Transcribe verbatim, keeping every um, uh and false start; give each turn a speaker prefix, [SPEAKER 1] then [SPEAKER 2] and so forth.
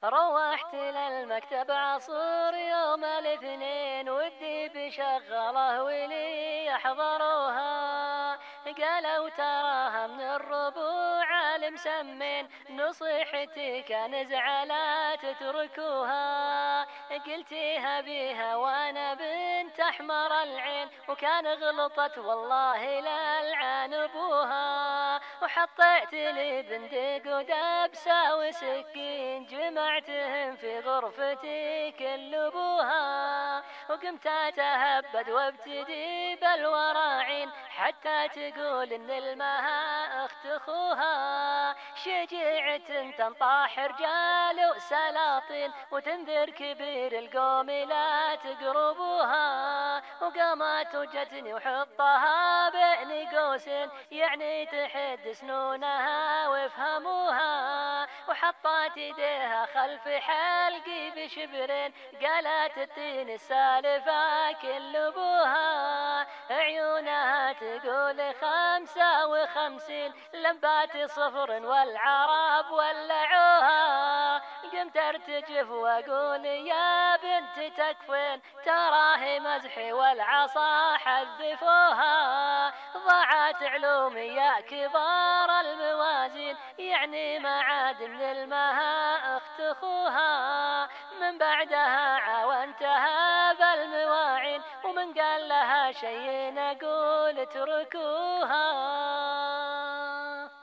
[SPEAKER 1] روحت للمكتب عصور يوم الاثنين ودي بشغله ولي يحضروها. قالوا تراها من الربوع المسمين، نصيحتي كان زعلا تتركوها. قلتيها بيها وانا بنت احمر العين، وكان غلطت والله لا العان ابوها. وحطيت لي بندق ودبسه وسكين، جمعتهم في غرفتي كل ابوها. وقمت اتهبد وابتدي بالوراعين، حتى تقول ان المها اخت اخوها. شجيعة تنطاح رجال وسلاطين، وتنذر كبير القوم لا تقربوها. وقامت وجتني وحطها بين قوسين، يعني تحد سنونها وافهموها. وحطت يديها خلف حلقي بشبرين، قالت الدين السالفة كل ابوها. عيونها تقول خمسة وخمسين، لمبات صفر والعرب ولعوها. قمت ارتجف واقول يا بنت تكفين، تراه مزحي والعصا حذفوها. ضاعت علومي يا كبار الموازين، يعني ما عاد من المها اخت اخوها. من بعدها عاونتها بالمواعين، ومن قال لها شي نقول اتركوها.